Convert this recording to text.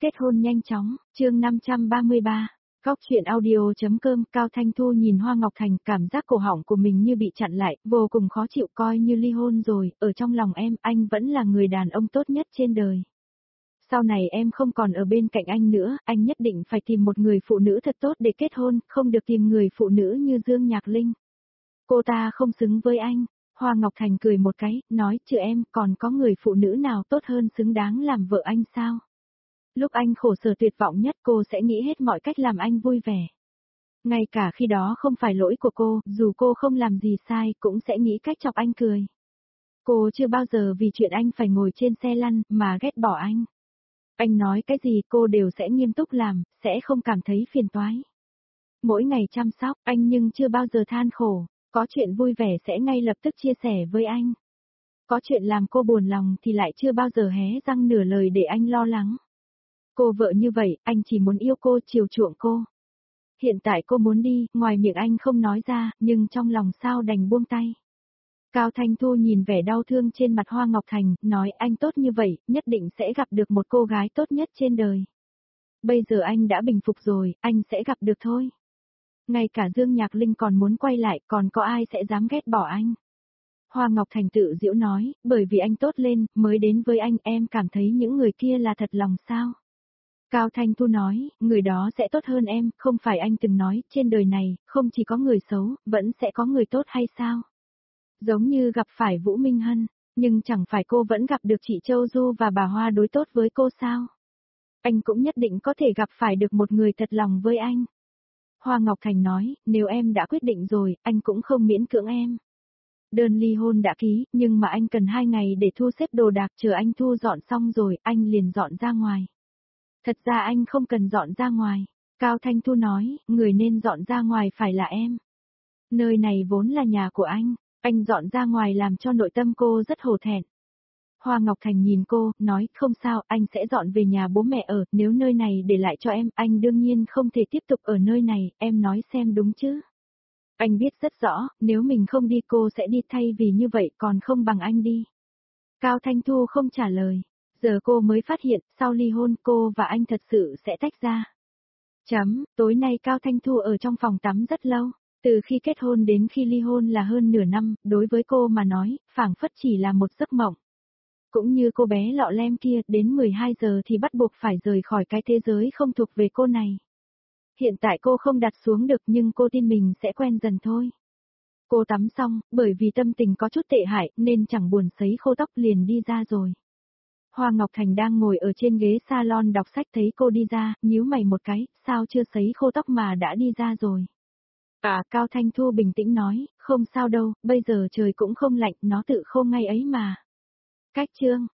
Kết hôn nhanh chóng, chương 533. Góc chuyện audio.com. Cao Thanh Thu nhìn Hoa Ngọc Thành, cảm giác cổ họng của mình như bị chặn lại, vô cùng khó chịu. Coi như ly hôn rồi, ở trong lòng em, anh vẫn là người đàn ông tốt nhất trên đời. Sau này em không còn ở bên cạnh anh nữa, anh nhất định phải tìm một người phụ nữ thật tốt để kết hôn, không được tìm người phụ nữ như Dương Nhạc Linh. Cô ta không xứng với anh. Hoa Ngọc Thành cười một cái, nói, chứ em, còn có người phụ nữ nào tốt hơn xứng đáng làm vợ anh sao? Lúc anh khổ sở tuyệt vọng nhất, cô sẽ nghĩ hết mọi cách làm anh vui vẻ. Ngay cả khi đó không phải lỗi của cô, dù cô không làm gì sai, cũng sẽ nghĩ cách chọc anh cười. Cô chưa bao giờ vì chuyện anh phải ngồi trên xe lăn, mà ghét bỏ anh. Anh nói cái gì cô đều sẽ nghiêm túc làm, sẽ không cảm thấy phiền toái. Mỗi ngày chăm sóc anh nhưng chưa bao giờ than khổ, có chuyện vui vẻ sẽ ngay lập tức chia sẻ với anh. Có chuyện làm cô buồn lòng thì lại chưa bao giờ hé răng nửa lời để anh lo lắng. Cô vợ như vậy, anh chỉ muốn yêu cô, chiều chuộng cô. Hiện tại cô muốn đi, ngoài miệng anh không nói ra, nhưng trong lòng sao đành buông tay. Cao Thanh Thu nhìn vẻ đau thương trên mặt Hoa Ngọc Thành, nói anh tốt như vậy, nhất định sẽ gặp được một cô gái tốt nhất trên đời. Bây giờ anh đã bình phục rồi, anh sẽ gặp được thôi. Ngay cả Dương Nhạc Linh còn muốn quay lại, còn có ai sẽ dám ghét bỏ anh. Hoa Ngọc Thành tự giễu nói, bởi vì anh tốt lên, mới đến với anh, em cảm thấy những người kia là thật lòng sao? Cao Thanh Thu nói, người đó sẽ tốt hơn em, không phải anh từng nói, trên đời này, không chỉ có người xấu, vẫn sẽ có người tốt hay sao? Giống như gặp phải Vũ Minh Hân, nhưng chẳng phải cô vẫn gặp được chị Châu Du và bà Hoa đối tốt với cô sao? Anh cũng nhất định có thể gặp phải được một người thật lòng với anh. Hoa Ngọc Thành nói, nếu em đã quyết định rồi, anh cũng không miễn cưỡng em. Đơn ly hôn đã ký, nhưng mà anh cần 2 ngày để thu xếp đồ đạc, chờ anh thu dọn xong rồi, anh liền dọn ra ngoài. Thật ra anh không cần dọn ra ngoài. Cao Thanh Thu nói, người nên dọn ra ngoài phải là em. Nơi này vốn là nhà của anh dọn ra ngoài làm cho nội tâm cô rất hổ thẹn. Hoa Ngọc Thành nhìn cô, nói, không sao, anh sẽ dọn về nhà bố mẹ ở, nếu nơi này để lại cho em, anh đương nhiên không thể tiếp tục ở nơi này, em nói xem đúng chứ. Anh biết rất rõ, nếu mình không đi cô sẽ đi thay vì như vậy còn không bằng anh đi. Cao Thanh Thu không trả lời. Giờ cô mới phát hiện, sau ly hôn cô và anh thật sự sẽ tách ra. Tối nay Cao Thanh Thu ở trong phòng tắm rất lâu. Từ khi kết hôn đến khi ly hôn là hơn nửa năm, đối với cô mà nói, phảng phất chỉ là một giấc mộng. Cũng như cô bé lọ lem kia, đến 12 giờ thì bắt buộc phải rời khỏi cái thế giới không thuộc về cô này. Hiện tại cô không đặt xuống được nhưng cô tin mình sẽ quen dần thôi. Cô tắm xong, bởi vì tâm tình có chút tệ hại nên chẳng buồn sấy khô tóc liền đi ra rồi. Hoa Ngọc Thành đang ngồi ở trên ghế salon đọc sách thấy cô đi ra, nhíu mày một cái, sao chưa sấy khô tóc mà đã đi ra rồi. Cao Thanh Thu bình tĩnh nói, không sao đâu, bây giờ trời cũng không lạnh, nó tự khô ngay ấy mà. Cách chương.